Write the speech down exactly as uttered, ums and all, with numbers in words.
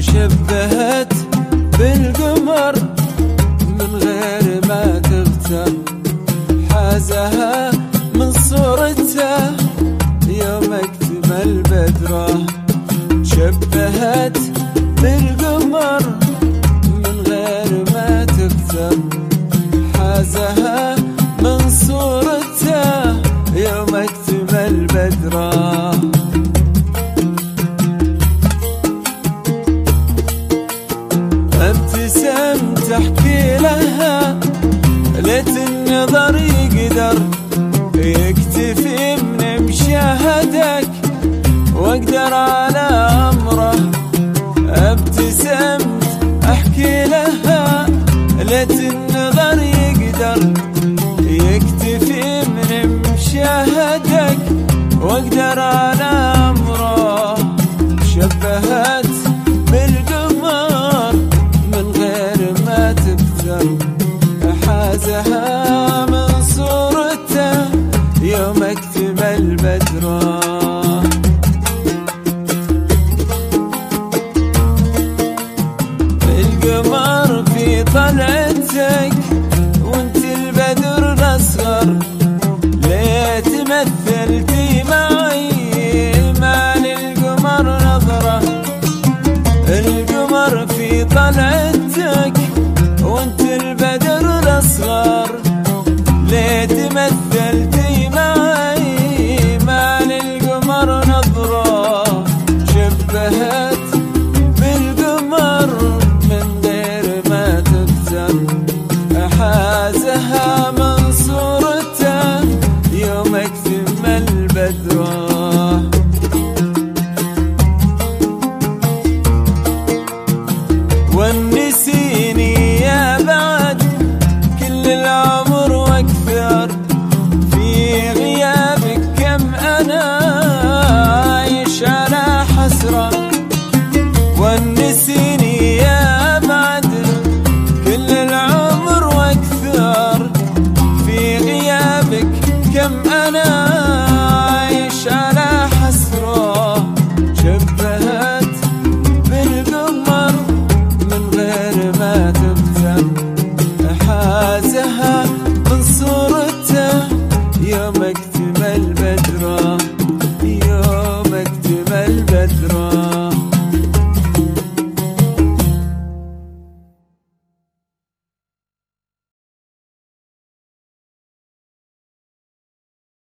شبهت بالقمر من غير ما تغتر، حازها من صورته يوم اكتمل بدره. شبهت بالقمر من غير ما تغتر، حازها من صورته يوم اكتمل بدره. ابتسمت احكي لها ليت النظر يقدر يكتفي من مشاهدك واقدر على امره. ابتسمت احكي لها ليت النظر يقدر يكتفي من مشاهدك واقدر على